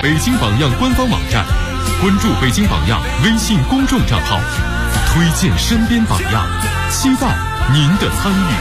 北京榜样官方网站，关注北京榜样微信公众账号，推荐身边榜样，期待您的参与。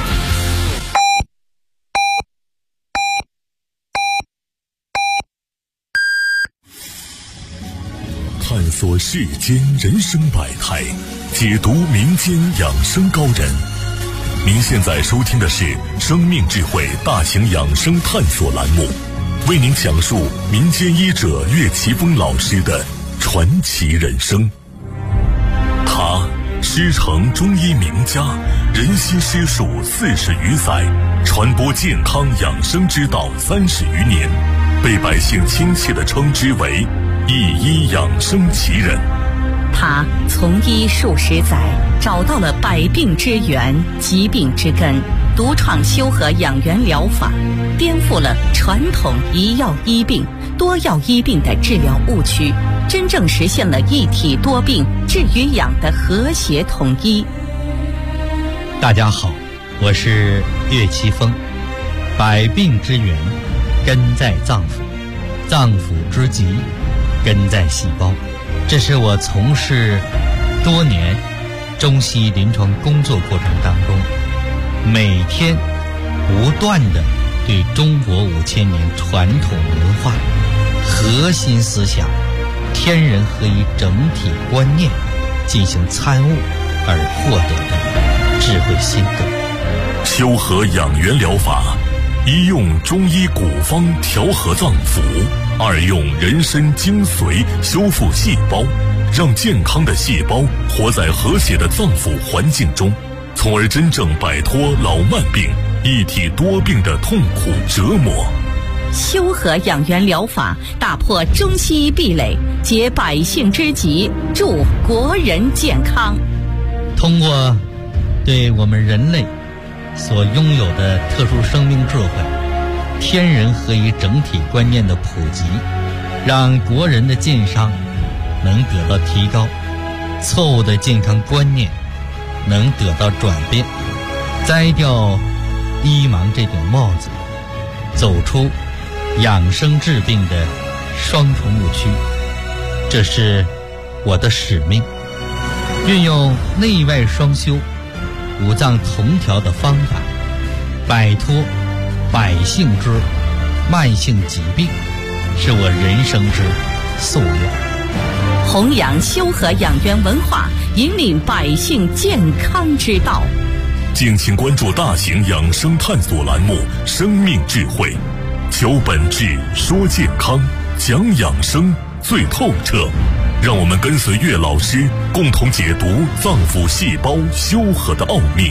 探索世间人生百态，解读民间养生高人。您现在收听的是生命智慧大型养生探索栏目，为您讲述民间医者岳奇峰老师的传奇人生。他师承中医名家，仁心师术40余载，传播健康养生之道30余年，被百姓亲切地称之为一医养生奇人。 他从医数十载，找到了百病之源、疾病之根，独创修和养元疗法，颠覆了传统一药医病、多药医病的治疗误区，真正实现了一体多病、治与养的和谐统一。 大家好，我是岳奇峰。百病之源根在脏腑，脏腑之疾根在细胞。这是我从事多年中西医临床工作过程当中，每天不断地对中国5000年传统文化核心思想天人合一整体观念进行参悟而获得的智慧心得。 修和养元疗法，一用中医古方调和脏腑，二用人参精髓修复细胞，让健康的细胞活在和谐的脏腑环境中，从而真正摆脱老慢病、一体多病的痛苦折磨。 修和养元疗法打破中西医壁垒，解百姓之急，助国人健康。 通过对我们人类所拥有的特殊生命智慧、天人合一整体观念的普及，让国人的健康能得到提高，错误的健康观念能得到转变，摘掉医盲这顶帽子，走出养生治病的双重误区。这是我的使命，运用内外双修、五脏同调的方法，摆脱百姓之慢性疾病，是我人生之夙愿。 弘扬修和养元文化，引领百姓健康之道。 敬请关注大型养生探索栏目《生命智慧》，求本质，说健康，讲养生最透彻。让我们跟随岳老师，共同解读脏腑细胞修和的奥秘。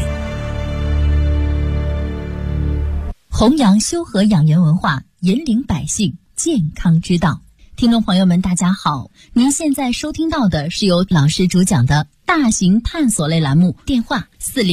弘扬修和养元文化，引领百姓健康之道。听众朋友们，大家好，您现在收听到的是由老师主讲的大型探索类栏目，电话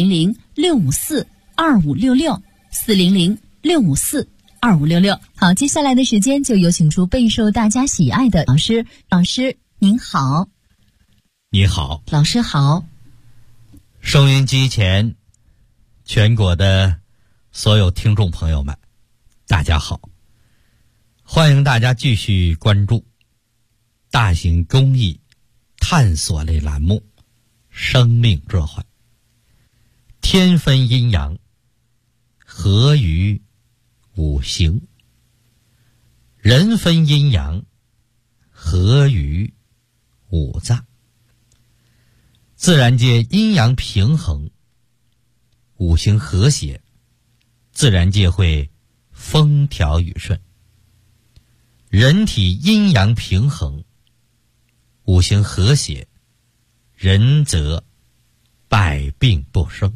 400-654-2566 400-654-2566。好，接下来的时间就有请出备受大家喜爱的老师。老师您好。 你好。 老师好。 收音机前全国的所有听众朋友们，大家好，欢迎大家继续关注大型公益探索类栏目《生命智慧》。天分阴阳，合于五行；人分阴阳，合于五脏。自然界阴阳平衡，五行和谐，自然界会风调雨顺。人体阴阳平衡，五行和谐，人则百病不生。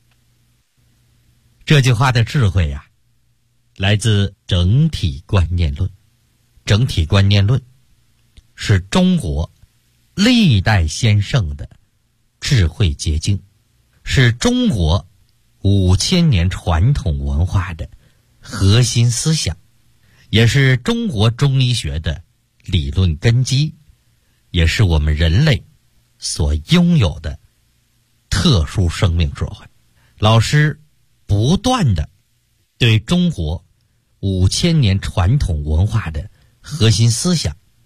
这句话的智慧呀，来自整体观念论。整体观念论是中国历代先圣的智慧结晶，是中国5000年传统文化的核心思想，也是中国中医学的理论根基，也是我们人类所拥有的特殊生命智慧。老师不断的对中国5000年传统文化的核心思想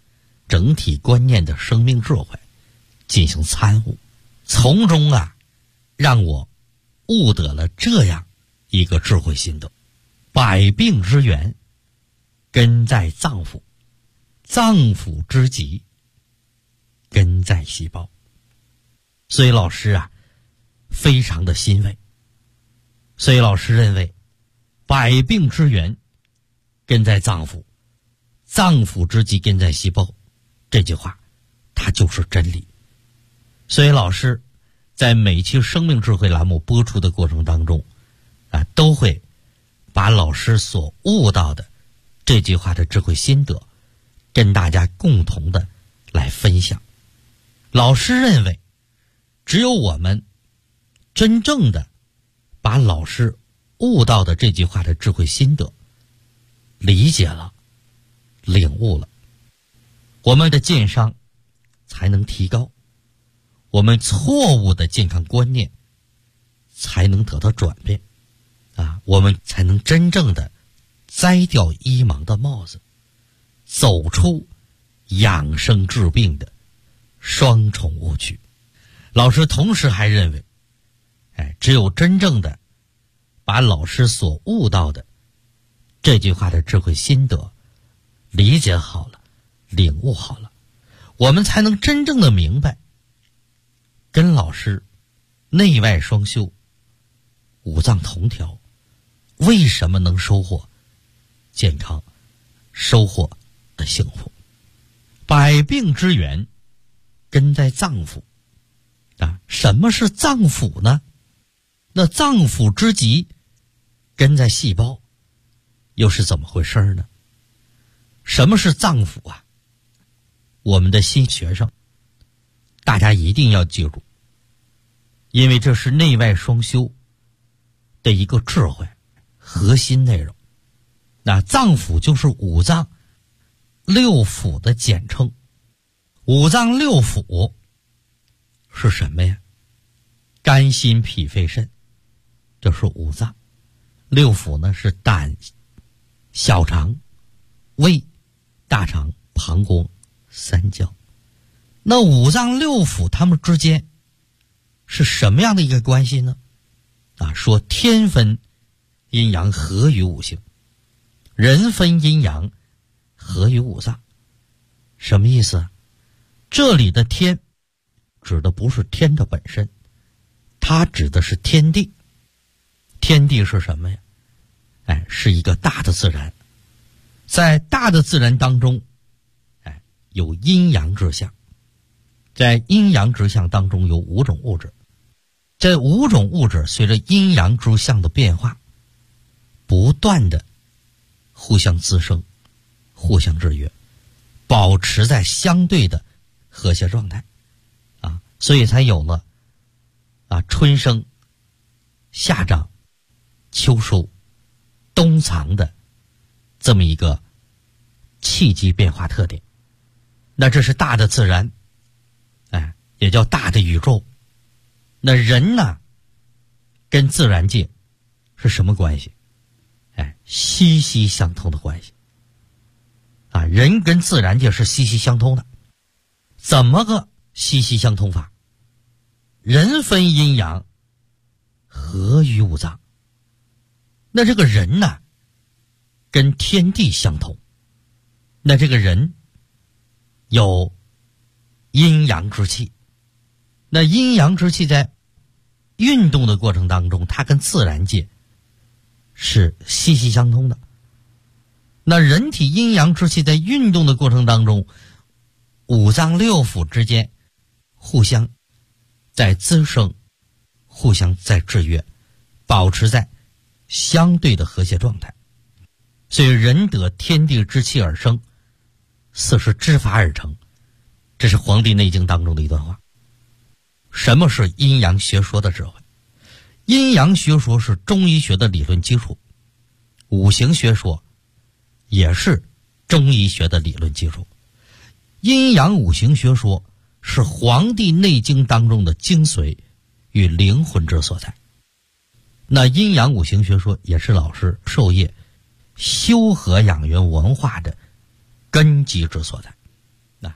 整体观念的生命智慧进行参悟，从中让我悟得了这样一个智慧心得：百病之源根在脏腑，脏腑之疾根在细胞。所以老师非常的欣慰。所以老师认为，百病之源根在脏腑，脏腑之疾根在细胞，这句话它就是真理。所以老师在每期生命智慧栏目播出的过程当中都会把老师所悟到的这句话的智慧心得跟大家共同的来分享。老师认为，只有我们真正的把老师悟到的这句话的智慧心得理解了、领悟了，我们的健商才能提高，我们错误的健康观念才能得到转变我们才能真正的摘掉医盲的帽子，走出养生治病的双重误区。老师同时还认为，只有真正的把老师所悟到的这句话的智慧心得理解好了、领悟好了，我们才能真正的明白，跟老师内外双修、五脏同调，为什么能收获健康、收获的幸福。百病之源根在脏腑什么是脏腑呢？那脏腑之疾根在细胞，又是怎么回事呢？什么是脏腑我们的新学生大家一定要记住，因为这是内外双修的一个智慧核心内容。那脏腑就是五脏六腑的简称。五脏六腑是什么呀？肝心脾肺肾，这是五脏。六腑呢是胆、小肠、胃、大肠、膀胱、三焦。那五脏六腑它们之间是什么样的一个关系呢？说天分阴阳合于五行，人分阴阳合于五脏。什么意思？这里的天指的不是天的本身，它指的是天地。天地是什么呀？是一个大的自然。在大的自然当中有阴阳之象，在阴阳之象当中有五种物质。这五种物质随着阴阳之象的变化不断的互相滋生、互相制约，保持在相对的和谐状态所以才有了春生、夏长、秋收、冬藏的这么一个气机变化特点。那这是大的自然也叫大的宇宙。那人呢跟自然界是什么关系？息息相通的关系人跟自然界是息息相通的。怎么个息息相通法？人分阴阳合于五脏。那这个人呢跟天地相通，那这个人有阴阳之气。那阴阳之气在运动的过程当中，它跟自然界是息息相通的。那人体阴阳之气在运动的过程当中，五脏六腑之间互相在滋生，互相在制约，保持在相对的和谐状态。所以人得天地之气而生，四时之法而成，这是《黄帝内经》当中的一段话。什么是阴阳学说的智慧？阴阳学说是中医学的理论基础，五行学说也是中医学的理论基础。阴阳五行学说是《黄帝内经》当中的精髓与灵魂之所在。那阴阳五行学说也是老师授业修和养元文化的根基之所在。那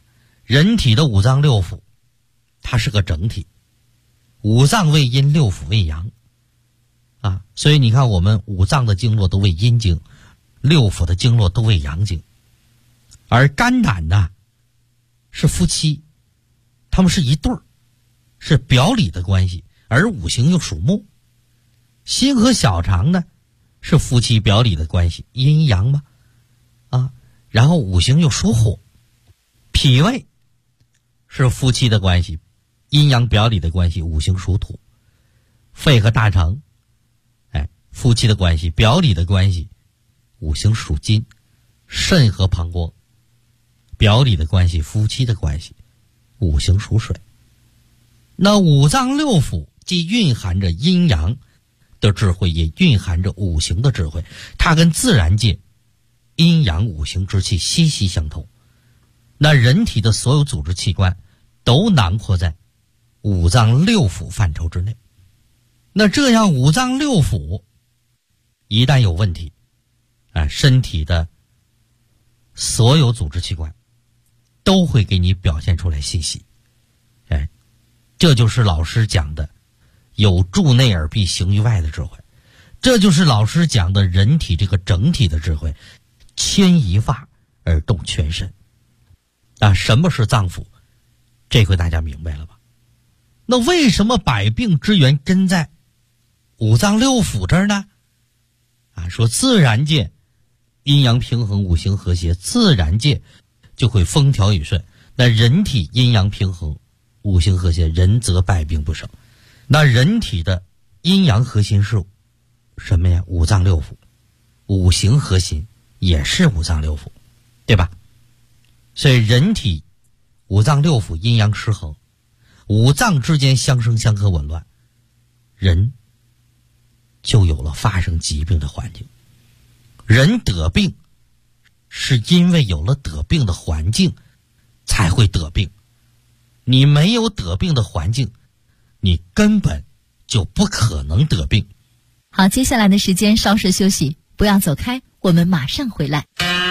人体的五脏六腑，它是个整体，五脏为阴，六腑为阳啊，所以你看我们五脏的经络都为阴经，六腑的经络都为阳经。而肝胆呢是夫妻，他们是一对儿，是表里的关系，而五行又属木。心和小肠呢是夫妻表里的关系，阴阳嘛啊，然后五行又属火。脾胃是夫妻的关系，阴阳表里的关系，五行属土。肺和大肠夫妻的关系，表里的关系，五行属金。肾和膀胱表里的关系，夫妻的关系，五行属水。那五脏六腑既蕴含着阴阳的智慧，也蕴含着五行的智慧，它跟自然界阴阳五行之气息息相通。那人体的所有组织器官都囊括在五脏六腑范畴之内。那这样五脏六腑一旦有问题，身体的所有组织器官都会给你表现出来信息。这就是老师讲的有助内而必行于外的智慧，这就是老师讲的人体这个整体的智慧，牵一发而动全身。什么是脏腑？这回大家明白了吧？那为什么百病之源根在五脏六腑这儿呢？说自然界阴阳平衡，五行和谐，自然界就会风调雨顺。那人体阴阳平衡，五行和谐，人则百病不生。那人体的阴阳核心是什么呀？五脏六腑。五行核心也是五脏六腑，对吧？所以人体五脏六腑阴阳失衡，五脏之间相生相克紊乱，人就有了发生疾病的环境。人得病是因为有了得病的环境才会得病，你没有得病的环境，你根本就不可能得病。 好，接下来的时间稍事休息，不要走开，我们马上回来。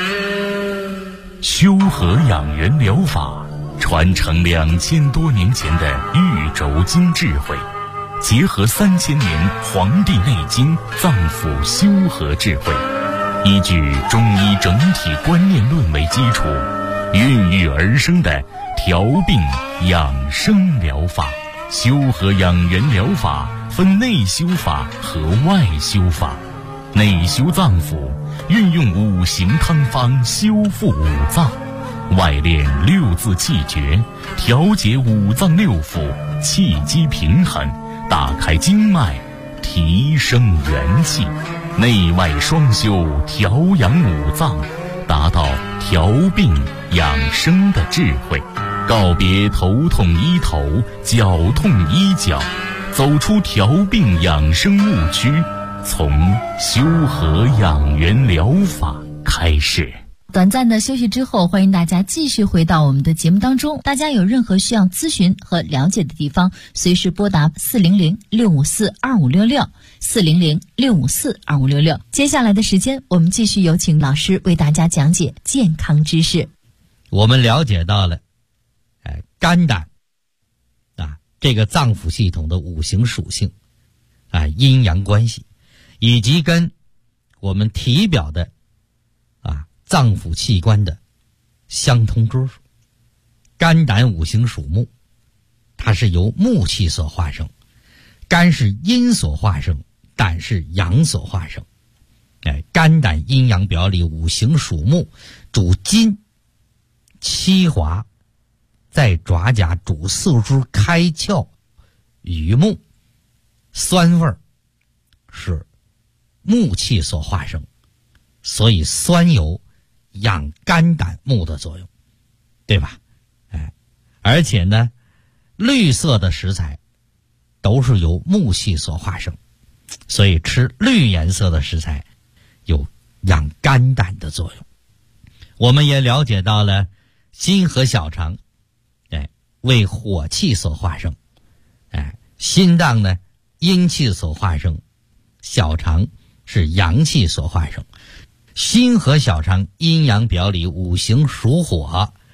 修和养元疗法传承2000多年前的玉轴经智慧，结合3000年《黄帝内经》脏腑修和智慧，依据中医整体观念论为基础，孕育而生的调病养生疗法。修和养元疗法分内修法和外修法。内修脏腑，运用五行汤方修复五脏；外练六字气诀，调节五脏六腑，气机平衡，打开经脉，提升元气。内外双修，调养五脏，达到调病养生的智慧。告别头痛医头，脚痛医脚，走出调病养生误区，从修和养元疗法开始。 短暂的休息之后，欢迎大家继续回到我们的节目当中。大家有任何需要咨询和了解的地方，随时拨打400-654-2566 400-654-2566。接下来的时间，我们继续有请老师为大家讲解健康知识。 我们了解到了肝胆这个脏腑系统的五行属性阴阳关系，以及跟我们体表的脏腑器官的相通之处。肝胆五行属木，它是由木气所化生，肝是阴所化生，胆是阳所化生。肝胆阴阳表里，五行属木，主筋七华，在爪甲，主四肢开窍于目。酸味是木气所化生，所以酸有养肝胆木的作用，对吧？而且呢，绿色的食材都是由木气所化生，所以吃绿颜色的食材有养肝胆的作用。我们也了解到了心和小肠为火气所化生，心脏呢阴气所化生，小肠是阳气所化生。心和小肠阴阳表里，五行属火，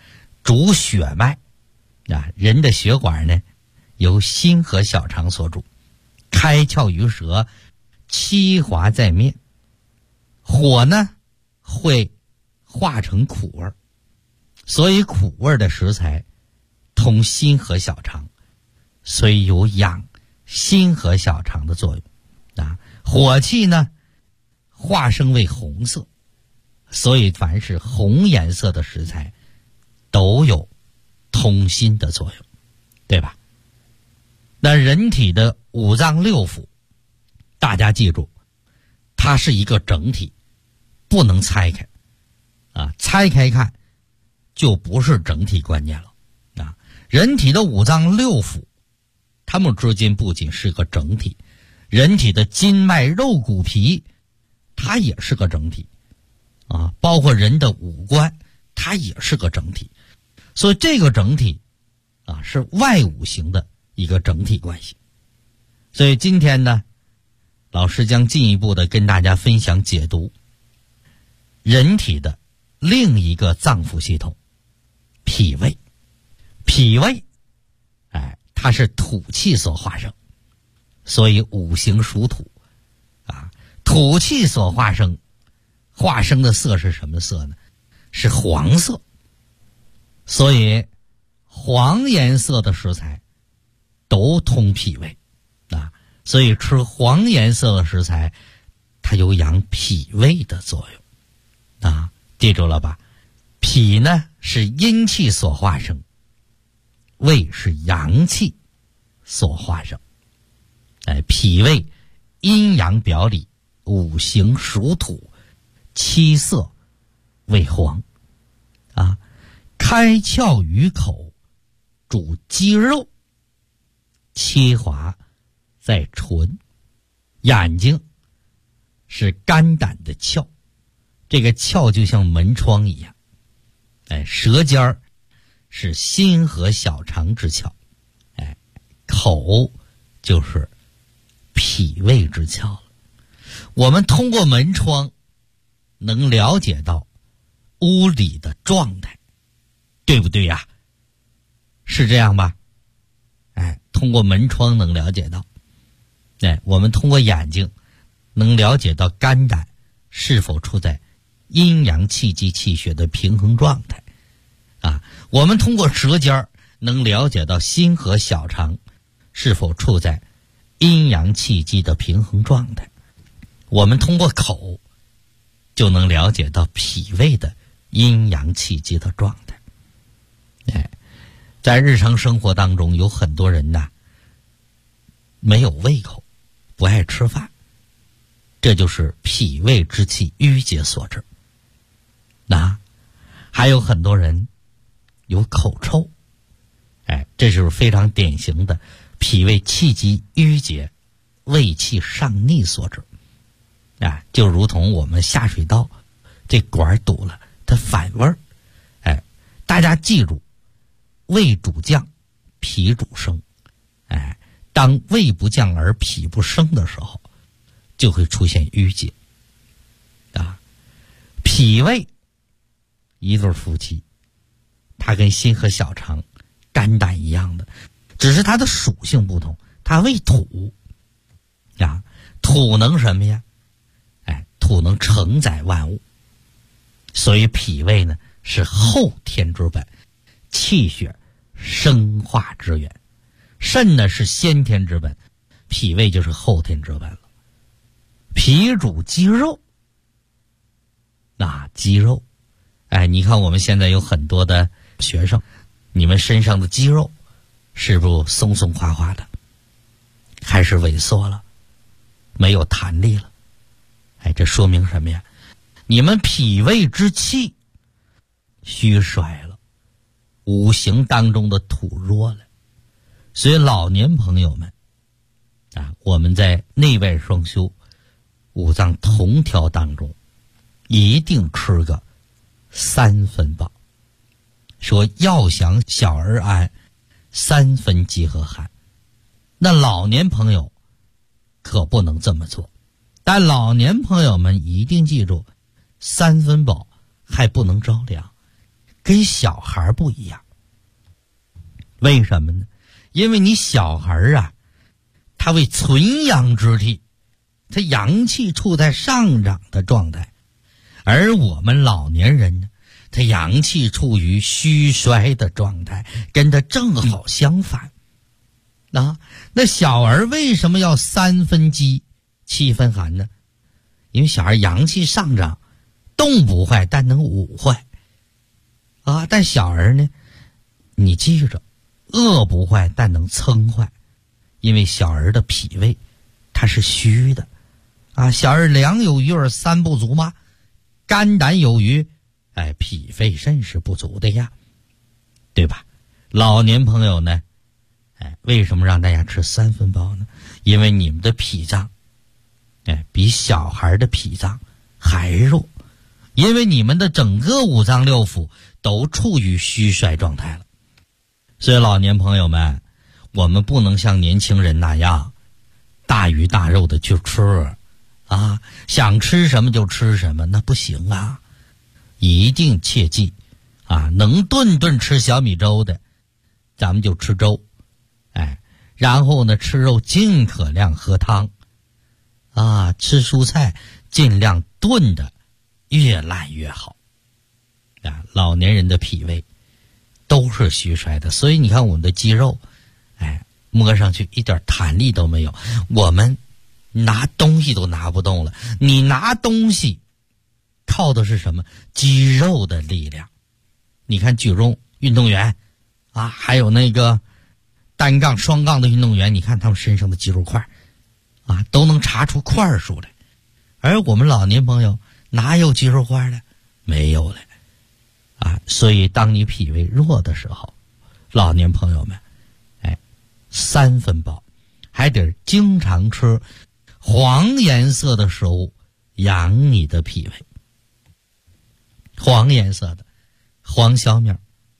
主血脉啊，人的血管呢由心和小肠所主，开窍于舌，七滑在面。火呢会化成苦味，所以苦味的食材通心和小肠，所以有养心和小肠的作用啊。火气呢化生为红色，所以凡是红颜色的食材都有通心的作用，对吧？那人体的五脏六腑，大家记住，它是一个整体，不能拆开啊！拆开看就不是整体观念了啊！人体的五脏六腑，它们之间不仅是个整体，人体的筋脉肉骨皮，它也是个整体啊！包括人的五官，它也是个整体，所以这个整体啊是外五行的一个整体关系。所以今天呢，老师将进一步的跟大家分享解读人体的另一个脏腑系统——脾胃。脾胃，它是土气所化生，所以五行属土啊。土气所化生的色是什么色呢？是黄色。所以黄颜色的食材都通脾胃啊，所以吃黄颜色的食材，它有养脾胃的作用啊，记住了吧？脾呢是阴气所化生，胃是阳气所化生。脾胃阴阳表里，五行属土，七色为黄啊。开窍于口，主肌肉，七滑在唇。眼睛是肝胆的窍，这个窍就像门窗一样。舌尖儿是心和小肠之窍，口就是脾胃之窍了。我们通过门窗能了解到屋里的状态，对不对呀？是这样吧？通过门窗能了解到。我们通过眼睛能了解到肝胆是否处在阴阳气机气血的平衡状态啊。我们通过舌尖能了解到心和小肠是否处在阴阳气机的平衡状态。我们通过口就能了解到脾胃的阴阳气机的状态。在日常生活当中，有很多人呢没有胃口，不爱吃饭，这就是脾胃之气郁结所致。还有很多人有口臭，这就是非常典型的脾胃气机郁结、胃气上逆所致。就如同我们下水道这管堵了，它反味儿。大家记住，胃主降，脾主升。当胃不降而脾不升的时候，就会出现郁结。脾胃一对夫妻，它跟心和小肠、肝胆一样的，只是它的属性不同。它为土土能什么呀？土能承载万物，所以脾胃呢是后天之本，气血生化之源。肾呢是先天之本，脾胃就是后天之本了。脾主肌肉，肌肉，你看我们现在有很多的学生，你们身上的肌肉是不是松松垮垮的，开始萎缩了，没有弹力了？这说明什么呀？你们脾胃之气虚衰了，五行当中的土弱了。所以老年朋友们我们在内外双修、五脏同调当中，一定吃个3分饱。说要想小儿安，3分饥和寒。那老年朋友可不能这么做，但老年朋友们一定记住，3分饱还不能着凉， 跟小孩不一样。为什么呢？因为你小孩啊，他为存阳之体，他阳气处在上涨的状态，而我们老年人呢，他阳气处于虚衰的状态，跟他正好相反。那小儿为什么要3分饥7分寒呢？因为小孩阳气上涨，动不坏，但能武坏但小儿呢，你记着，饿不坏，但能噌坏，因为小儿的脾胃它是虚的小儿粮有余而3不足吗？肝胆有余，脾肺肾是不足的呀，对吧？老年朋友呢，为什么让大家吃3分饱呢？因为你们的脾脏比小孩的脾脏还弱，因为你们的整个五脏六腑都处于虚衰状态了。所以老年朋友们，我们不能像年轻人那样大鱼大肉的去吃想吃什么就吃什么，那不行一定切记能顿顿吃小米粥的，咱们就吃粥然后呢，吃肉尽可量喝汤吃蔬菜尽量炖的越烂越好老年人的脾胃都是虚衰的，所以你看我们的肌肉摸上去一点弹力都没有，我们拿东西都拿不动了。你拿东西靠的是什么？肌肉的力量。你看举重运动员还有那个单杠双杠的运动员，你看他们身上的肌肉块都能查出块数来，而我们老年朋友哪有肌肉块的？没有了所以当你脾胃弱的时候，老年朋友们3分饱，还得经常吃黄颜色的食物养你的脾胃。黄颜色的黄小米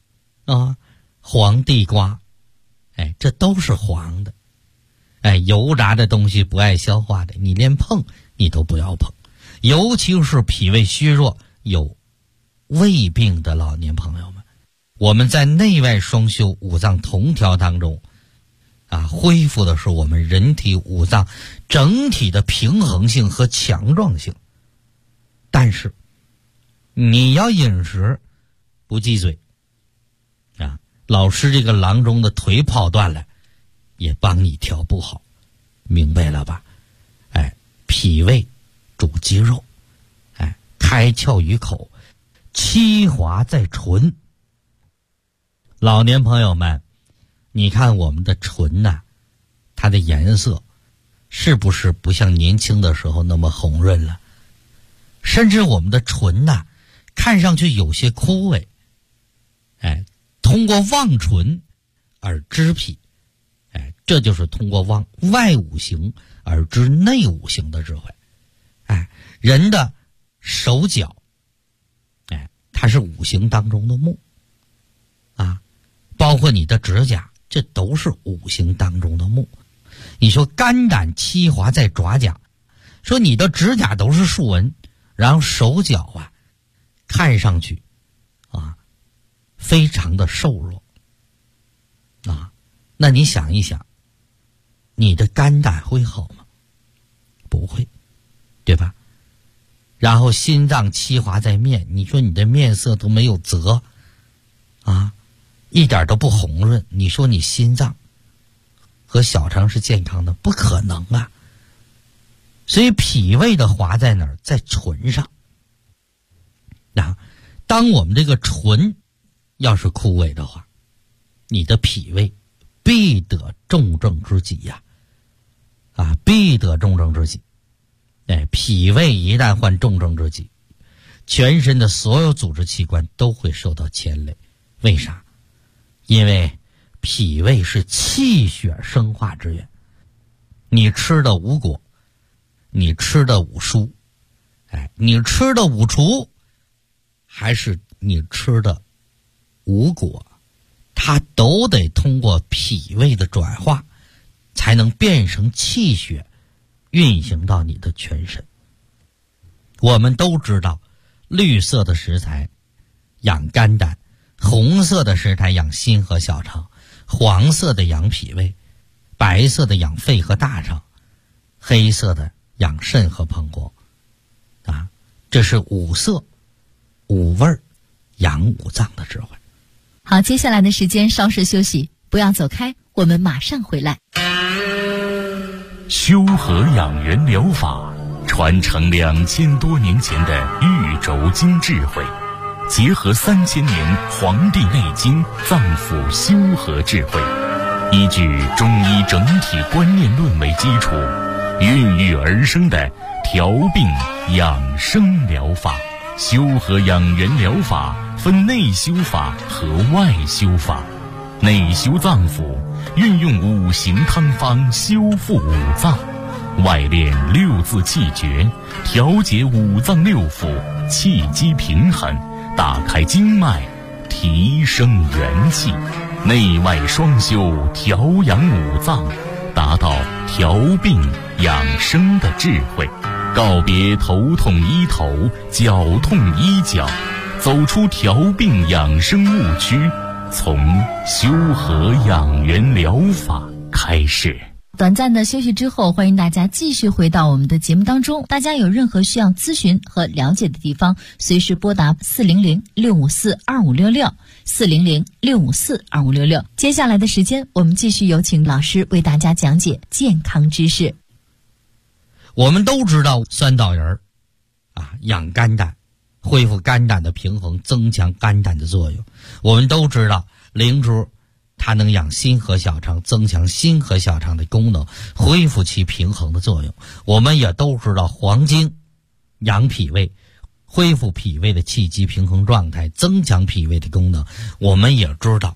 黄地瓜这都是黄的油炸的东西不爱消化的，你连碰你都不要碰，尤其是脾胃虚弱有胃病的老年朋友们，我们在内外双修五脏同调当中恢复的是我们人体五脏整体的平衡性和强壮性。但是你要饮食不忌嘴老师这个郎中的腿跑断了也帮你调不好，明白了吧？脾胃主肌肉开窍于口，气滑在唇。老年朋友们，你看我们的唇它的颜色是不是不像年轻的时候那么红润了？甚至我们的唇看上去有些枯萎通过望唇而知脾这就是通过望外五行而知内五行的智慧人的手脚它是五行当中的木包括你的指甲，这都是五行当中的木。你说肝胆气滑在爪甲，说你的指甲都是竖纹，然后手脚看上去非常的瘦弱那你想一想，你的肝胆会好吗？不会，对吧？然后心脏气滑在面，你说你的面色都没有泽一点都不红润，你说你心脏和小肠是健康的？不可能所以脾胃的滑在哪儿？在唇上当我们这个唇要是枯萎的话，你的脾胃必得重症之疾必得重症之疾脾胃一旦患重症之疾，全身的所有组织器官都会受到牵累。为啥？因为脾胃是气血生化之源，你吃的五果，你吃的五蔬你吃的五畜，还是你吃的五果，它都得通过脾胃的转化才能变成气血运行到你的全身。我们都知道绿色的食材养肝胆， 红色的是它养心和小肠，黄色的养脾胃，白色的养肺和大肠，黑色的养肾和膀胱。啊，这是五色、五味养五脏的智慧。 好，接下来的时间稍事休息，不要走开，我们马上回来。 修和养元疗法传承2000多年前的玉轴经智慧，结合3000年《黄帝内经》脏腑修和智慧，依据中医整体观念论为基础，孕育而生的调病养生疗法。修和养元疗法分内修法和外修法。内修脏腑，运用五行汤方修复五脏；外练6字气诀，调节五脏六腑，气机平衡，打开经脉，提升元气。内外双修，调养五脏，达到调病养生的智慧。告别头痛医头，脚痛医脚，走出调病养生误区，从修和养元疗法开始。 短暂的休息之后，欢迎大家继续回到我们的节目当中。大家有任何需要咨询和了解的地方，随时拨打400-654-2566 400-654-2566。接下来的时间，我们继续有请老师为大家讲解健康知识。 我们都知道酸枣仁养肝胆，恢复肝胆的平衡，增强肝胆的作用。我们都知道灵芝它能养心和小肠，增强心和小肠的功能，恢复其平衡的作用。我们也都知道黄精养脾胃，恢复脾胃的气机平衡状态，增强脾胃的功能。我们也知道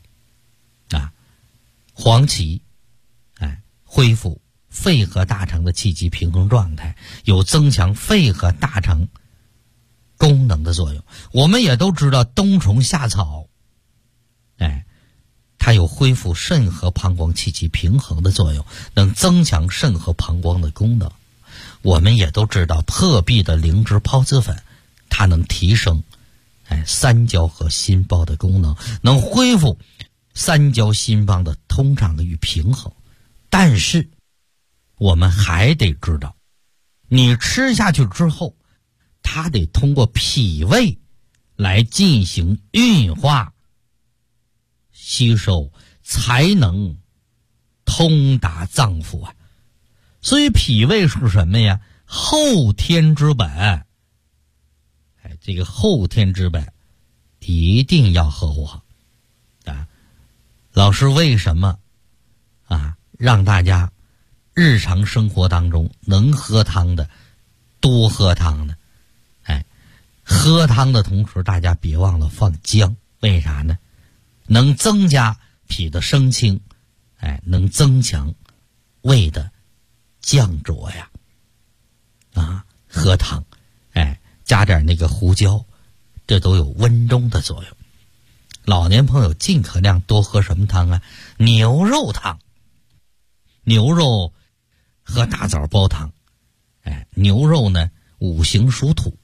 黄芪恢复肺和大肠的气机平衡状态，有增强肺和大肠功能的作用。我们也都知道冬虫夏草它有恢复肾和膀胱气机平衡的作用，能增强肾和膀胱的功能。我们也都知道破壁的灵芝孢子粉，它能提升三焦和心包的功能，能恢复三焦心包的通畅与平衡。但是我们还得知道，你吃下去之后，它得通过脾胃来进行运化吸收，才能通达脏腑所以脾胃是什么呀？后天之本。这个后天之本一定要呵护好老师为什么让大家日常生活当中能喝汤的多喝汤呢？喝汤的同时大家别忘了放姜，为啥呢？能增加脾的升清，能增强胃的降浊呀。喝汤加点那个胡椒，这都有温中的作用。老年朋友尽可量多喝什么汤牛肉汤。牛肉喝大枣煲汤，牛肉呢五行属土，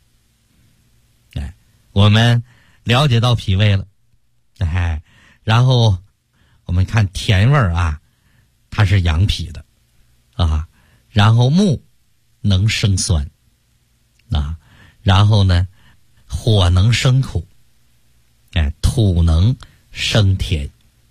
我们了解到脾胃了，然后我们看甜味它是养脾的然后木能生酸然后呢火能生苦，土能生甜，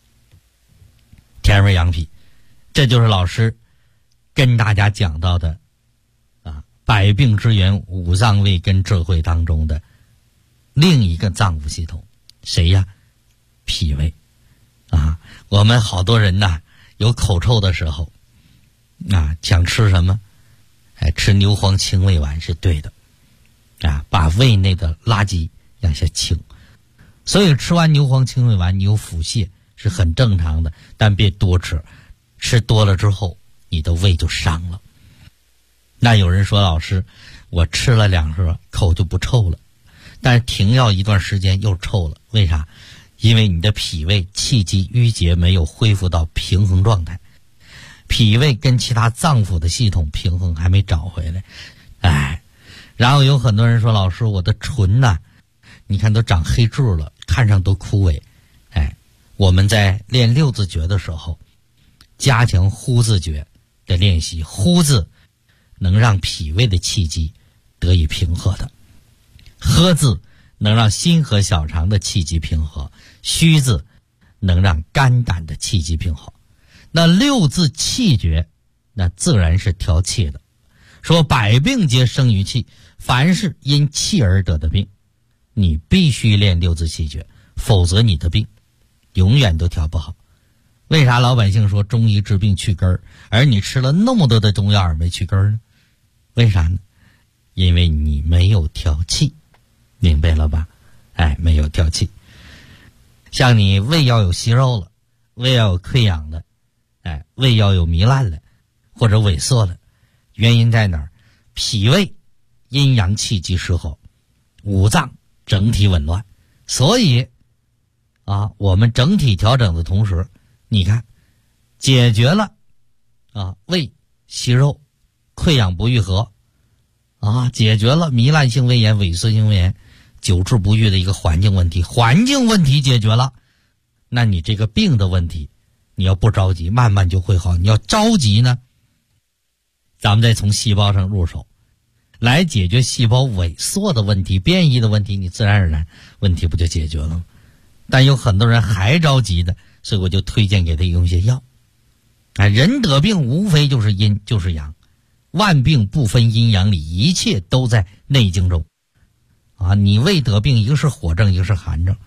甜味养脾。这就是老师跟大家讲到的百病之源五脏胃根智慧当中的另一个脏腑系统，谁呀？脾胃我们好多人有口臭的时候想吃什么吃牛黄清胃丸是对的把胃内的垃圾让下清。所以吃完牛黄清胃丸你有腹泻是很正常的，但别多吃，吃多了之后你的胃就伤了。那有人说，老师我吃了2盒口就不臭了，但是停药一段时间又臭了，为啥？因为你的脾胃气机郁结没有恢复到平衡状态，脾胃跟其他脏腑的系统平衡还没找回来。然后有很多人说，老师我的唇你看都长黑痣了，看上都枯萎， 我们在练六字诀的时候，加强呼字诀的练习，呼字能让脾胃的气机得以平和的，喝字能让心和小肠的气机平和，虚字能让肝胆的气机平和。那六字气诀，那自然是调气的。说百病皆生于气，凡是因气而得的病，你必须练六字气诀，否则你的病永远都调不好。为啥老百姓说中医治病去根儿，而你吃了那么多的中药而没去根儿呢？为啥呢？因为你没有调气，明白了吧？没有调气。像你胃要有息肉了，胃要有溃疡了，胃要有糜烂了，或者萎缩了，原因在哪儿？脾胃阴阳气机失衡，五脏整体紊乱。所以我们整体调整的同时，你看解决了胃息肉溃疡不愈合解决了糜烂性胃炎萎缩性胃炎久治不愈的一个环境问题，环境问题解决了，那你这个病的问题你要不着急慢慢就会好。你要着急呢，咱们再从细胞上入手来解决细胞萎缩的问题变异的问题，你自然而然问题不就解决了吗？但有很多人还着急的，所以我就推荐给他用一些药。人得病无非就是阴就是阳，万病不分阴阳里，一切都在内经中你胃得病，一个是火症，一个是寒症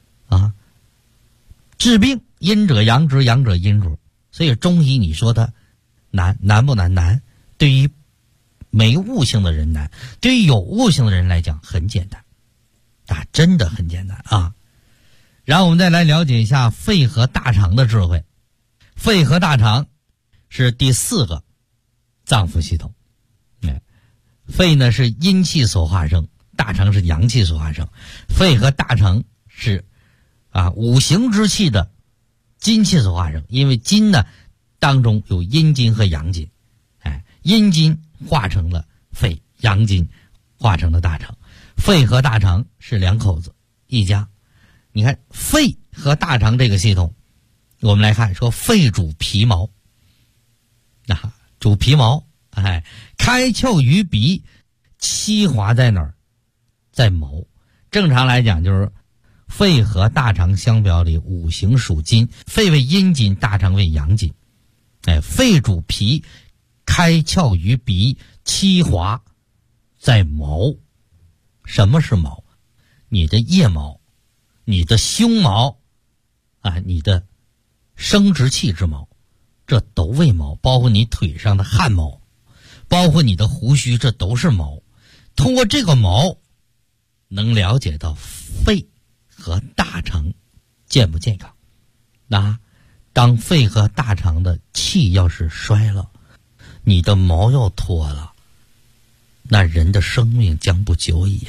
治病阴者阳之，阳者阴主。所以中医你说它难不难？难。对于没悟性的人难，对于有悟性的人来讲很简单真的很简单然后我们再来了解一下肺和大肠的智慧。肺和大肠是第四个脏腑系统。肺呢是阴气所化生，大肠是阳气所化生。肺和大肠是五行之气的金气所化生，因为金呢当中有阴金和阳金，阴金化成了肺，阳金化成了大肠。肺和大肠是两口子一家。你看肺和大肠这个系统，我们来看说肺主皮毛主皮毛开窍于鼻，气滑在哪儿？在毛。正常来讲就是肺和大肠相表里五行属金，肺为阴金，大肠为阳金。肺主皮，开窍于鼻，气滑在毛。什么是毛？你的腋毛，你的胸毛你的生殖器之毛，这都为毛。包括你腿上的汗毛，包括你的胡须，这都是毛。通过这个毛能了解到肺和大肠健不健康。当肺和大肠的气要是衰了，你的毛要脱了，那人的生命将不久矣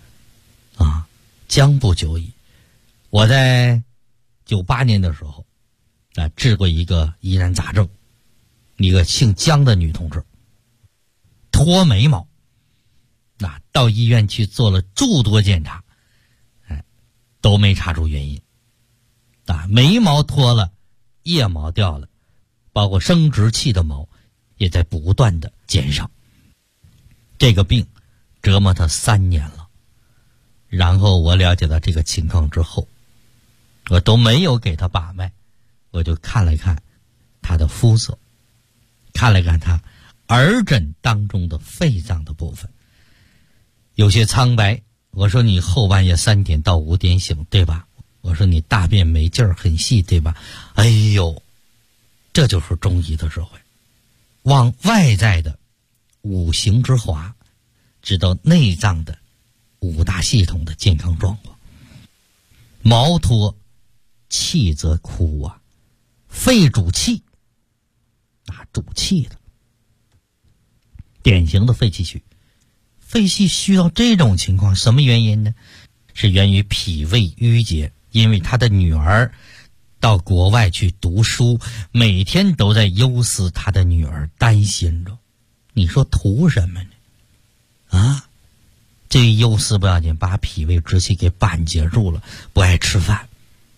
将不久矣。我在98年的时候治过一个疑难杂症，一个姓姜的女同志脱眉毛，到医院去做了诸多检查都没查出原因眉毛脱了，腋毛掉了，包括生殖器的毛也在不断的减少。这个病折磨他3年了。然后我了解到这个情况之后，我都没有给他把脉，我就看了看他的肤色，看了看他耳枕当中的肺脏的部分，有些苍白。我说你后半夜3点到5点醒，对吧？我说你大便没劲儿，很细，对吧？哎呦，这就是中医的智慧，往外在的五行之华，知道内脏的5大系统的健康状况。毛脱，气则枯肺主气，主气的，典型的肺气虚。肺气虚到这种情况，什么原因呢？是源于脾胃淤结，因为他的女儿到国外去读书，每天都在忧思他的女儿，担心着。你说图什么呢？这忧思不要紧，把脾胃之气给板结住了，不爱吃饭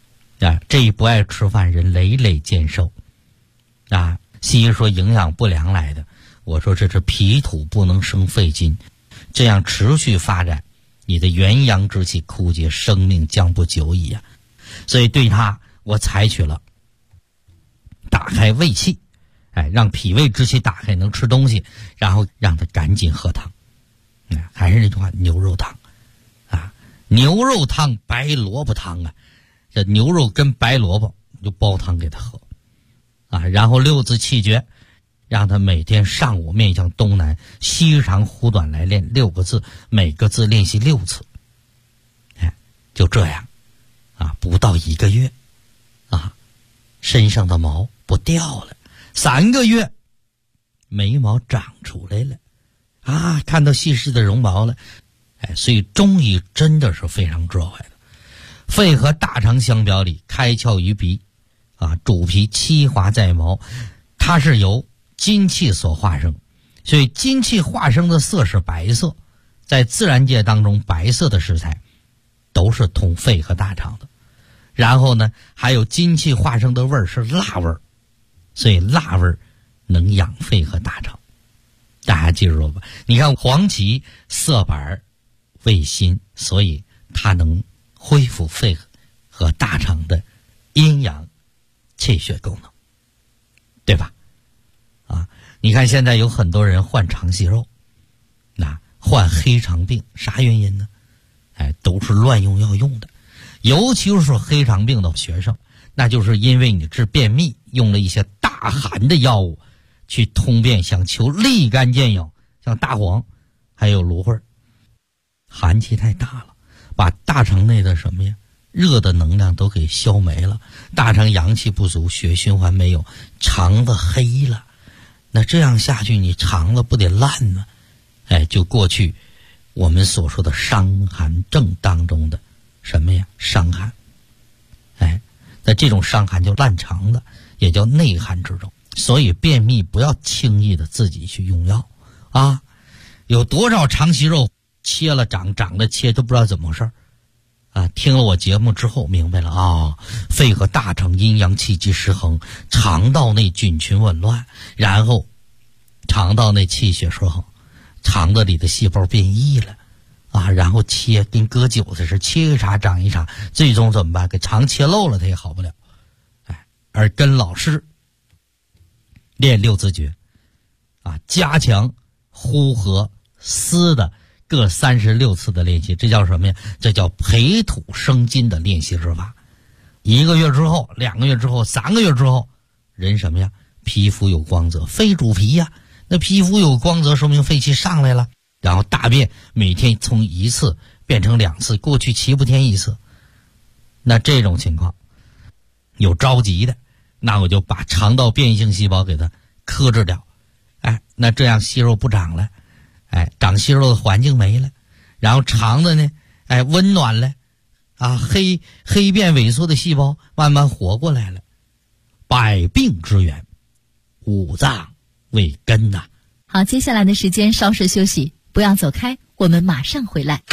这一不爱吃饭人累累见瘦啊。西医说营养不良来的，我说这是脾土不能生肺金，这样持续发展，你的元阳之气枯竭，生命将不久矣啊。所以对他我采取了打开胃气，让脾胃之气打开，能吃东西，然后让他赶紧喝汤。还是那句话，牛肉汤啊，牛肉汤、白萝卜汤啊，这牛肉跟白萝卜就煲汤给他喝啊，然后六字气诀，让他每天上午面向东南，西长呼短来练6个字，每个字练习6次。就这样啊，不到1个月啊，身上的毛不掉了，3个月眉毛长出来了啊，看到细致的绒毛了。所以中医真的是非常智慧的。肺和大肠相表里，开窍于鼻啊，主皮七华在毛，它是由金气所化生，所以金气化生的色是白色，在自然界当中白色的食材都是通肺和大肠的。然后呢，还有金气化生的味儿是辣味儿，所以辣味儿能养肺和大肠。大家记住了吧？你看黄芪色白味辛，所以它能恢复肺和大肠的阴阳气血功能，对吧？啊，你看现在有很多人患肠息肉，患黑肠病，啥原因呢？都是乱用药用的，尤其是黑肠病的学生，那就是因为你治便秘用了一些大寒的药物去通便，想求立竿见影，像大黄还有芦荟，寒气太大了，把大肠内的什么呀热的能量都给消没了，大肠阳气不足，血循环没有，肠子黑了。那这样下去你肠子不得烂吗？就过去我们所说的伤寒症当中的什么呀伤寒。那这种伤寒就烂肠子，也叫内寒之症。所以便秘不要轻易的自己去用药啊！有多少肠息肉切了长，长了切都不知道怎么回事啊！听了我节目之后明白了啊，肺和大肠阴阳气机失衡，肠道内菌群紊乱，然后肠道内气血失衡，肠子里的细胞变异了啊，然后切跟割韭菜似的，切一茬长一茬，最终怎么办？给肠切漏了，它也好不了。而跟老师练6字诀啊，加强呼和思的各36次的练习，这叫什么呀？这叫培土生金的练习之法。1个月之后，2个月之后，3个月之后，人什么呀？皮肤有光泽，肺主皮呀，那皮肤有光泽说明肺气上来了。然后大便每天从1次变成2次，过去7不天1次。那这种情况有着急的，那我就把肠道变异性细胞给它克制掉，那这样息肉不长了，长息肉的环境没了，然后肠子呢，温暖了，啊，黑变萎缩的细胞慢慢活过来了。百病之源，五脏为根呐。 好，接下来的时间稍事休息，不要走开，我们马上回来。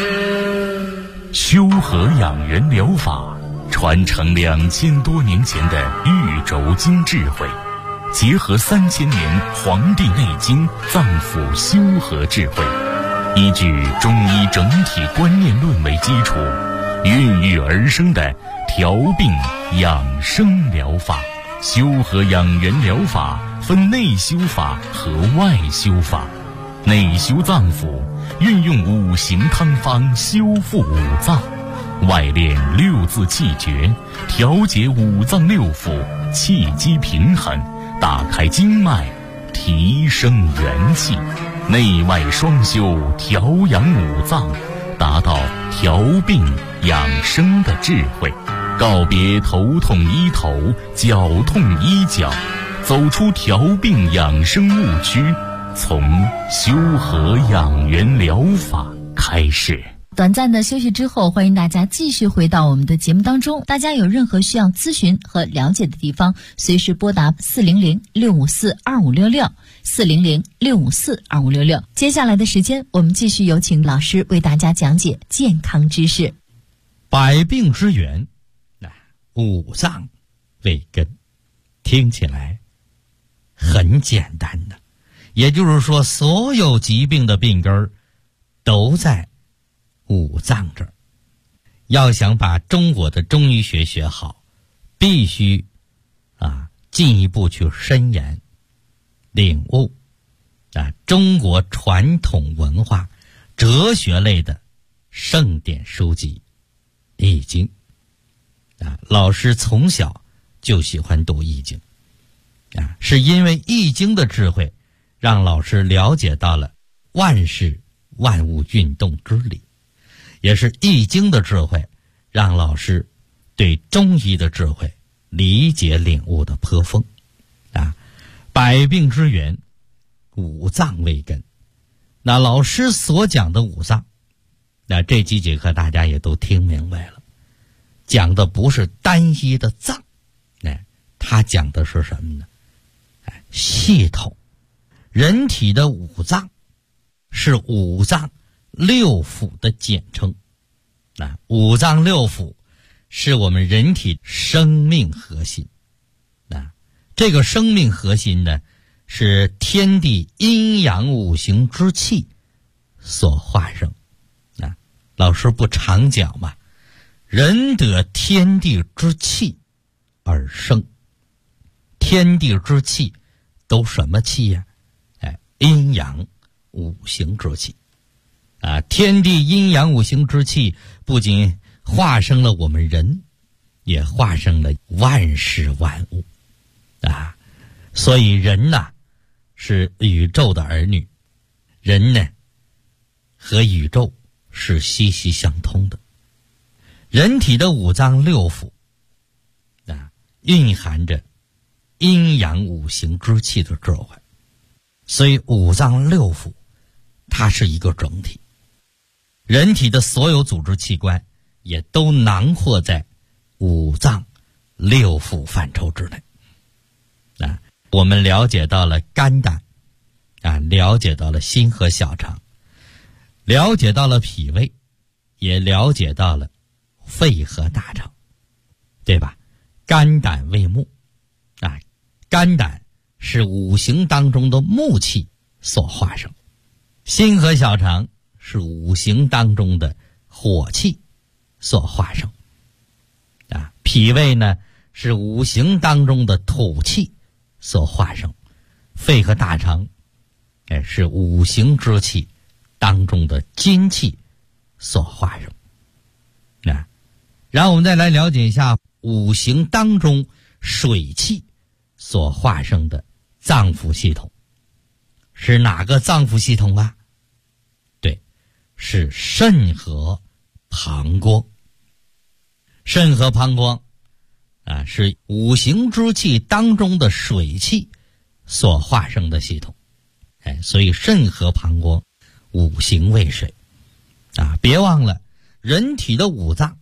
修和养元疗法传承2000多年前的玉轴经智慧，结合3000年《黄帝内经》脏腑修和智慧，依据中医整体观念论为基础，孕育而生的调病养生疗法。修和养元疗法分内修法和外修法。内修脏腑，运用5行汤方修复五脏；外练6字气诀，调节五脏六腑，气机平衡，打开经脉，提升元气。内外双修，调养五脏，达到调病养生的智慧。告别头痛医头，脚痛医脚，走出调病养生误区，从修和养元疗法开始。 短暂的休息之后，欢迎大家继续回到我们的节目当中。大家有任何需要咨询和了解的地方，随时拨打400-654-2566 400-654-2566。接下来的时间，我们继续有请老师为大家讲解健康知识。 百病之源， 五脏为根，听起来很简单的，也就是说，所有疾病的病根儿都在五脏这儿。要想把中国的中医学学好，必须进一步去深研领悟中国传统文化哲学类的圣典书籍《易经》老师从小就喜欢读《易经》是因为《易经》的智慧，让老师了解到了万事万物运动之理，也是《易经》的智慧，让老师对中医的智慧理解领悟的颇丰百病之源，五脏为根。那老师所讲的五脏，那这几节课大家也都听明白了，讲的不是单一的脏，他讲的是什么呢？系统。人体的五脏是五脏六腑的简称。五脏六腑是我们人体生命核心。这个生命核心呢，是天地阴阳五行之气所化生。老师不常讲嘛，人得天地之气而生。天地之气都什么气呀？阴阳五行之气。天地阴阳五行之气不仅化生了我们人，也化生了万事万物所以人是宇宙的儿女，人呢和宇宙是息息相通的。人体的五脏六腑蕴含着阴阳五行之气的智慧，所以五脏六腑它是一个整体。人体的所有组织器官也都囊括在五脏六腑范畴之内。我们了解到了肝胆了解到了心和小肠，了解到了脾胃，也了解到了肺和大肠，对吧？肝胆为木肝胆是五行当中的木气所化生，心和小肠是五行当中的火气所化生脾胃呢是五行当中的土气所化生，肺和大肠是五行之气当中的金气所化生然后我们再来了解一下五行当中水气所化生的脏腑系统。是哪个脏腑系统啊？对，是肾和膀胱。肾和膀胱是五行之气当中的水气所化生的系统。所以肾和膀胱五行为水别忘了人体的五脏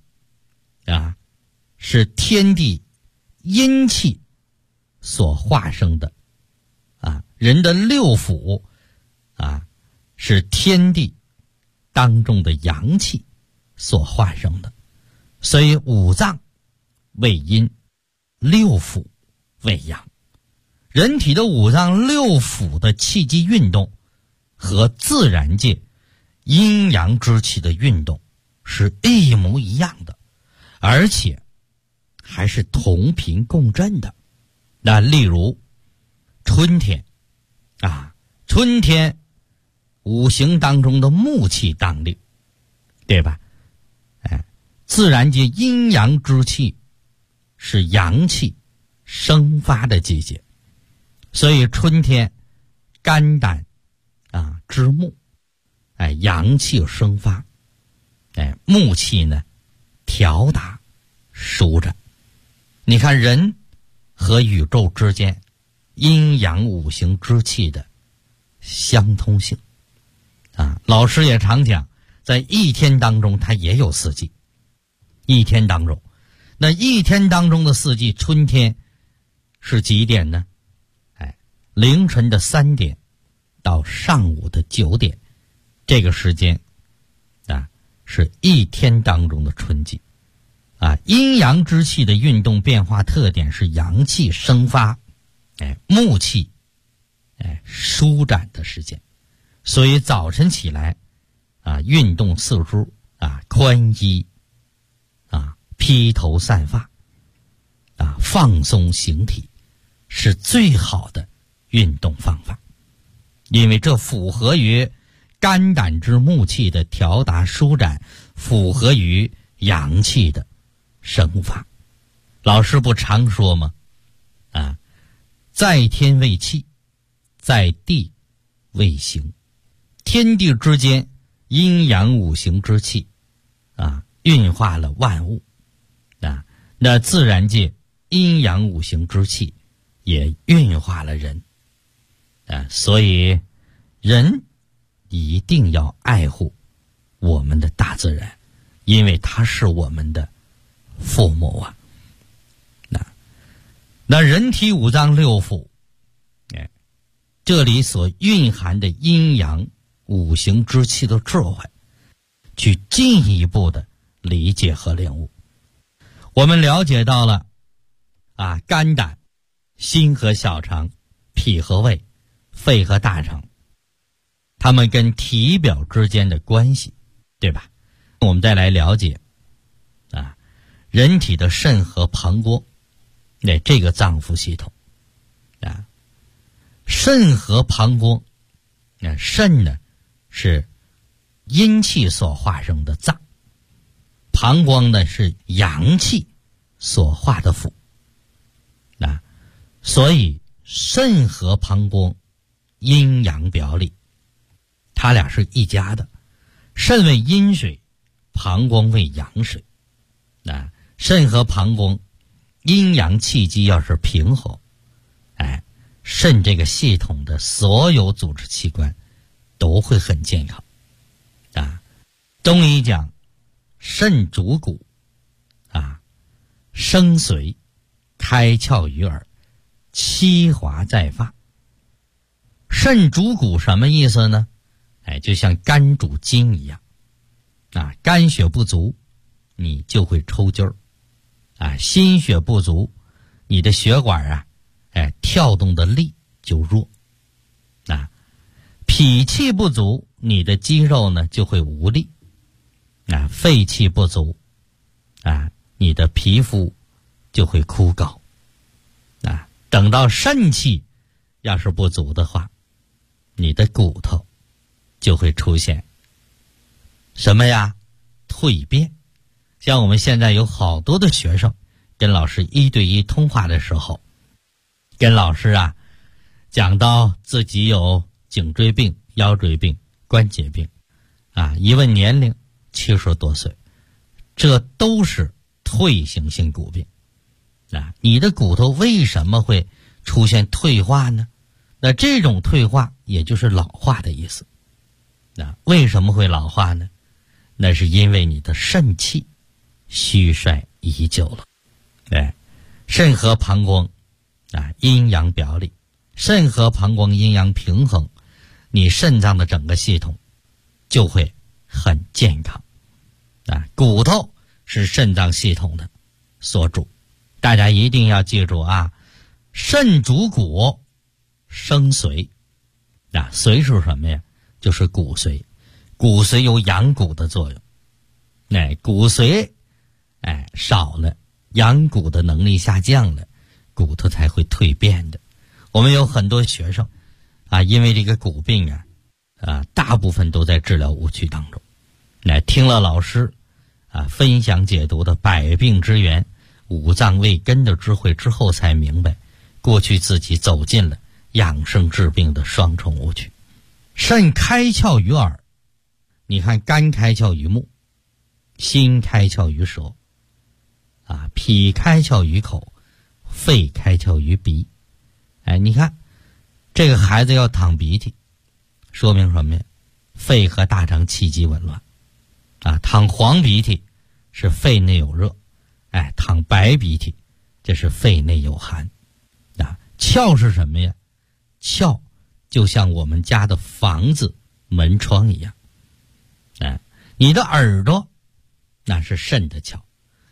是天地阴气所化生的人的六腑是天地当中的阳气所化生的。所以五脏为阴，六腑为阳。人体的五脏六腑的气机运动和自然界阴阳之气的运动是一模一样的，而且还是同频共振的。例如春天春天五行当中的木气当令，对吧？自然界阴阳之气是阳气生发的季节，所以春天肝胆之木阳气生发，木气呢调达舒展。你看人和宇宙之间阴阳五行之气的相通性老师也常讲，在一天当中它也有四季。一天当中的四季，春天是几点呢？凌晨的3点到上午的9点，这个时间是一天当中的春季。 阴阳之气的运动变化特点是阳气生发，木气舒展的时间。所以早晨起来运动四肢宽衣披头散发放松形体是最好的运动方法，因为这符合于肝胆之木气的调达舒展，符合于阳气的生发。老师不常说吗？在天为气，在地为形。天地之间阴阳五行之气运化了万物那自然界阴阳五行之气也运化了人所以人一定要爱护我们的大自然，因为它是我们的父母那人体五脏六腑这里所蕴含的阴阳五行之气的智慧，去进一步的理解和领悟。我们了解到了肝胆、心和小肠、脾和胃、肺和大肠，它们跟体表之间的关系，对吧？我们再来了解人体的肾和膀胱这个脏腑系统肾和膀胱肾呢是阴气所化生的脏，膀胱呢是阳气所化的腑所以肾和膀胱阴阳表里，它俩是一家的。肾为阴水，膀胱为阳水肾和膀胱阴阳气机要是平衡肾这个系统的所有组织器官都会很健康中医讲肾主骨生髓，开窍于耳，七华在发。肾主骨什么意思呢？就像肝主筋一样肝血不足你就会抽筋儿心血不足，你的血管跳动的力就弱脾气不足，你的肌肉呢就会无力肺气不足你的皮肤就会枯槁等到肾气要是不足的话，你的骨头就会出现什么呀？蜕变。像我们现在有好多的学生跟老师1对1通话的时候，跟老师讲到自己有颈椎病、腰椎病、关节病一问年龄70多岁，这都是退行性骨病你的骨头为什么会出现退化呢？那这种退化也就是老化的意思为什么会老化呢？那是因为你的肾气虚衰已久了肾和膀胱阴阳表里，肾和膀胱阴阳平衡，你肾脏的整个系统就会很健康骨头是肾脏系统的所主，大家一定要记住肾主骨生髓髓是什么呀？就是骨髓。骨髓有养骨的作用骨髓少了，养骨的能力下降了，骨头才会蜕变的。我们有很多学生因为这个骨病大部分都在治疗误区当中听了老师分享解读的百病之源、五脏为根的智慧之后，才明白过去自己走进了养生治病的双重误区。肾开窍于耳，你看肝开窍于目，心开窍于舌脾开窍于口，肺开窍于鼻你看这个孩子要淌鼻涕，说明什么呀？肺和大肠气机紊乱淌黄鼻涕是肺内有热淌白鼻涕这是肺内有寒窍是什么呀？窍就像我们家的房子门窗一样你的耳朵那是肾的窍，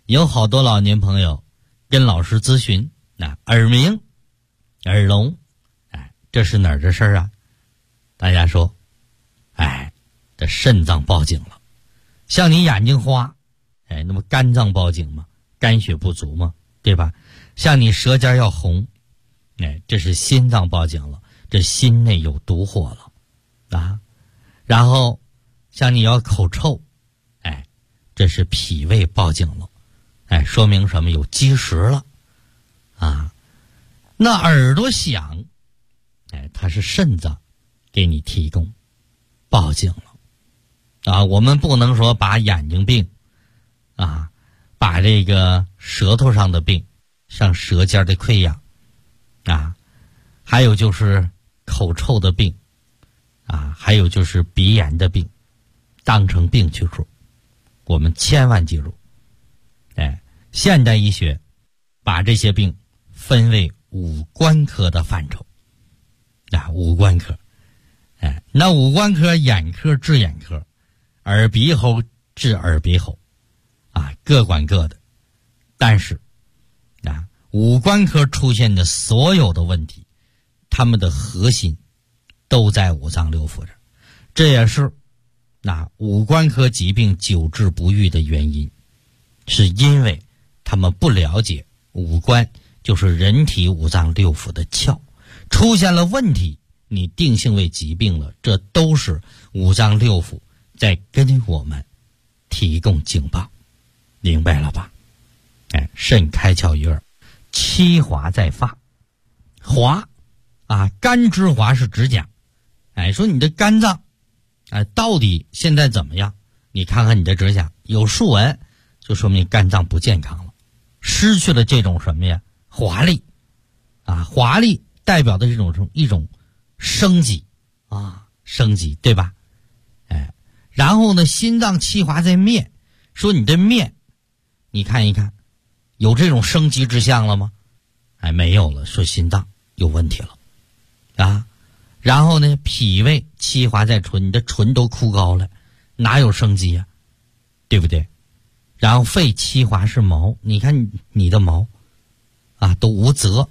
有好多老年朋友跟老师咨询，耳鸣、耳聋，这是哪儿的事儿啊？大家说，这肾脏报警了。像你眼睛花，那么肝脏报警嘛，肝血不足嘛，对吧？像你舌尖要红，这是心脏报警了，这心内有毒火了啊。然后像你要口臭，这是脾胃报警了，说明什么？有积食了啊。那耳朵响，它是肾脏给你提供报警了啊。我们不能说把眼睛病啊，把这个舌头上的病，像舌尖的溃疡啊，还有就是口臭的病啊，还有就是鼻炎的病，当成病去说。我们千万记住，现代医学把这些病分为五官科的范畴五官科，那五官科，眼科治眼科，耳鼻喉治耳鼻喉各管各的。但是五官科出现的所有的问题，他们的核心都在五脏六腑这儿，这也是五官科疾病久治不愈的原因，是因为他们不了解五官就是人体五脏六腑的窍，出现了问题，你定性为疾病了，这都是五脏六腑在跟我们提供警报，明白了吧？肾开窍于耳，七华在发。华肝之华是指甲，说你的肝脏到底现在怎么样？你看看你的指甲有竖纹，就说明肝脏不健康了，失去了这种什么呀？华丽华丽代表的一种生机生机，对吧？然后呢，心脏七华在面，说你的面，你看一看，有这种生机之象了吗？没有了，说心脏有问题了然后呢，脾胃七华在唇，你的唇都枯槁了，哪有生机呀？对不对？然后肺七华是毛，你看你的毛都无泽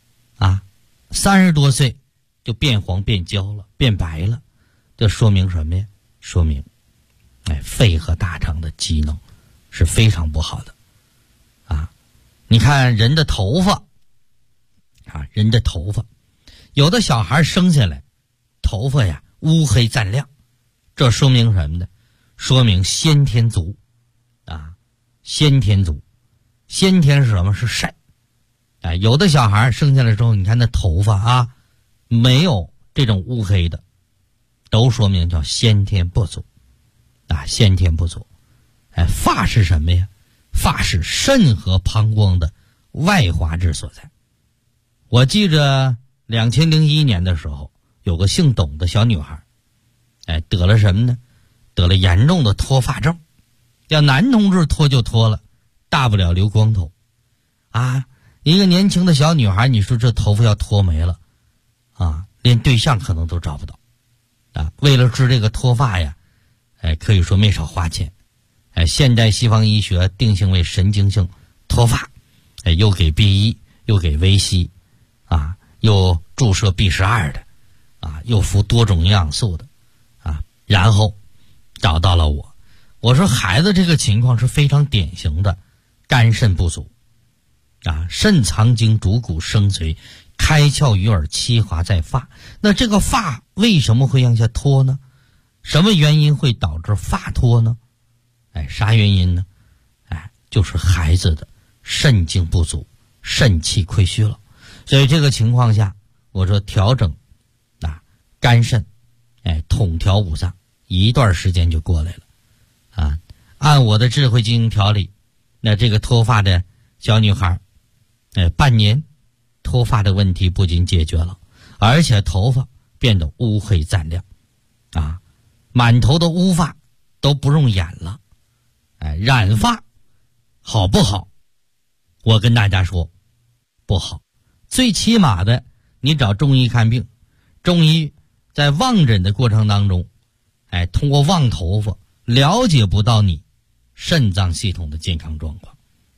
30多岁就变黄变焦了，变白了，这说明什么呀？说明肺和大肠的机能是非常不好的你看人的头发人的头发，有的小孩生下来头发呀乌黑锃亮，这说明什么呢？说明先天足先天足，先天是什么？是晒有的小孩生下来之后，你看那头发没有这种乌黑的，都说明叫先天不足先天不足。发是什么呀？发是肾和膀胱的外华之所在。我记着2001年的时候，有个姓董的小女孩得了什么呢？得了严重的脱发症，要男同志脱就脱了，大不了留光头一个年轻的小女孩，你说这头发要脱没了连对象可能都找不到为了治这个脱发呀可以说没少花钱现代西方医学定性为神经性脱发又给 B1 又给维 C又注射 B12 的又服多种营养素的然后找到了我说孩子这个情况是非常典型的肝肾不足肾藏精主骨生髓，开窍于耳，七华在发。那这个发为什么会向下脱呢？什么原因会导致发脱呢？啥原因呢？就是孩子的肾精不足，肾气亏虚了。所以这个情况下，我说调整肝肾统调五脏，一段时间就过来了按我的智慧进行调理，那这个脱发的小女孩半年脱发的问题不仅解决了，而且头发变得乌黑锃亮满头的乌发都不用染了染发好不好？我跟大家说不好。最起码的你找中医看病，中医在望诊的过程当中通过望头发了解不到你肾脏系统的健康状况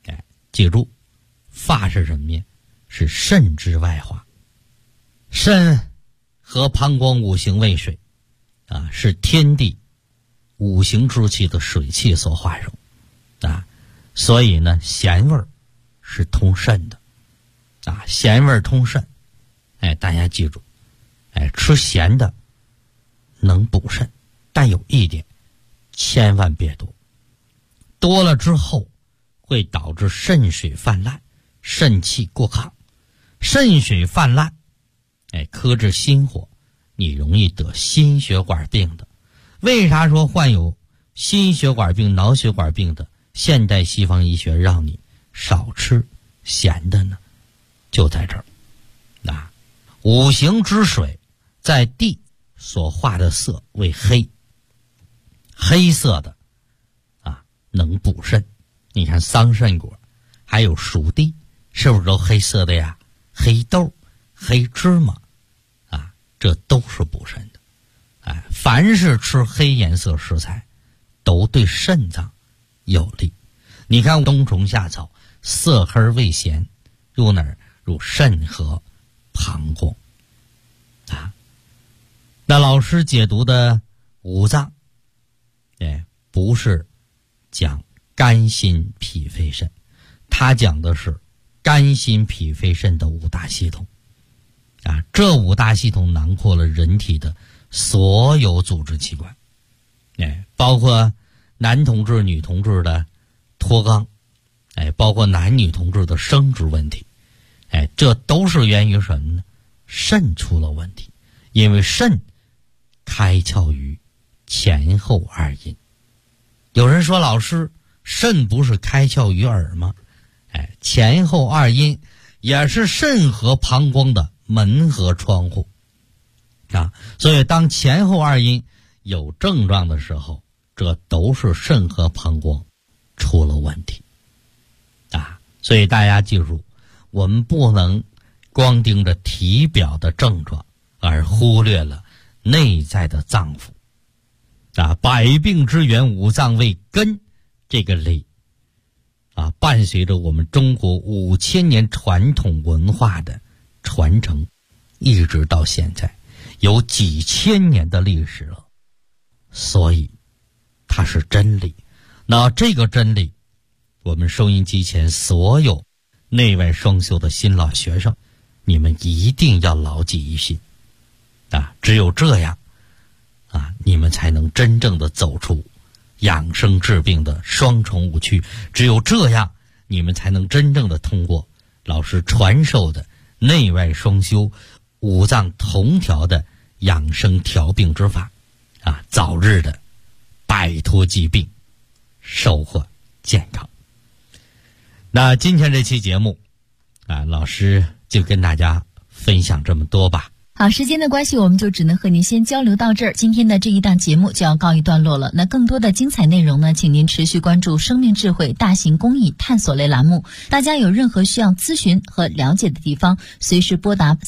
记住，发是什么呀？是肾之外化。肾和膀胱五行为水啊，是天地五行之气的水气所化生啊，所以呢，咸味儿是通肾的啊，咸味儿通肾。哎，大家记住，哎，吃咸的能补肾，但有一点，千万别多，多了之后会导致肾水泛滥，肾气过亢。肾水泛滥，哎，克制心火，你容易得心血管病的。为啥说患有心血管病、脑血管病的现代西方医学让你少吃咸的呢？就在这儿啊，五行之水在地所化的色为黑，黑色的啊能补肾。你看桑葚果还有熟地是不是都黑色的呀？黑豆、黑芝麻啊，这都是补肾的。哎，凡是吃黑颜色食材都对肾脏有利。你看冬虫夏草色黑味咸，入哪儿？入肾和膀胱啊。那老师解读的五脏，哎，不是讲肝心脾肺肾，他讲的是肝心脾肺肾的五大系统啊。这五大系统囊括了人体的所有组织器官，哎，包括男同志、女同志的脱肛，哎，包括男女同志的生殖问题，哎，这都是源于什么呢？肾出了问题，因为肾开窍于前后二阴。有人说，老师，肾不是开窍于耳吗？哎，前后二阴也是肾和膀胱的门和窗户啊。所以当前后二阴有症状的时候，这都是肾和膀胱出了问题啊。所以大家记住，我们不能光盯着体表的症状而忽略了内在的脏腑啊。百病之源，五脏为根，这个理啊，伴随着我们中国5000年传统文化的传承，一直到现在有几千年的历史了，所以它是真理。那这个真理，我们收音机前所有内外双修的新老学生，你们一定要牢记于心啊！只有这样啊，你们才能真正的走出养生治病的双重误区。只有这样，你们才能真正的通过老师传授的内外双修、五脏同调的养生调病之法啊，早日的摆脱疾病，收获健康。那今天这期节目啊，老师就跟大家分享这么多吧。 好，时间的关系，我们就只能和您先交流到这儿。今天的这一档节目就要告一段落了。那更多的精彩内容呢，请您持续关注生命智慧大型公益探索类栏目。大家有任何需要咨询和了解的地方，随时拨打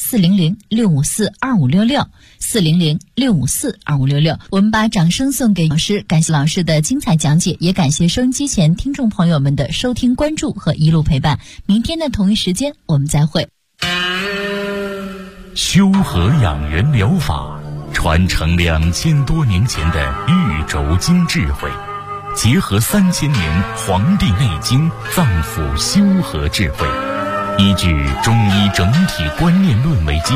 400-654-2566 400-654-2566。我们把掌声送给老师，感谢老师的精彩讲解，也感谢收音机前听众朋友们的收听关注和一路陪伴。明天的同一时间我们再会。 修和养元疗法传承2000多年前的玉轴经智慧，结合3000年《黄帝内经》脏腑修和智慧，依据中医整体观念论为基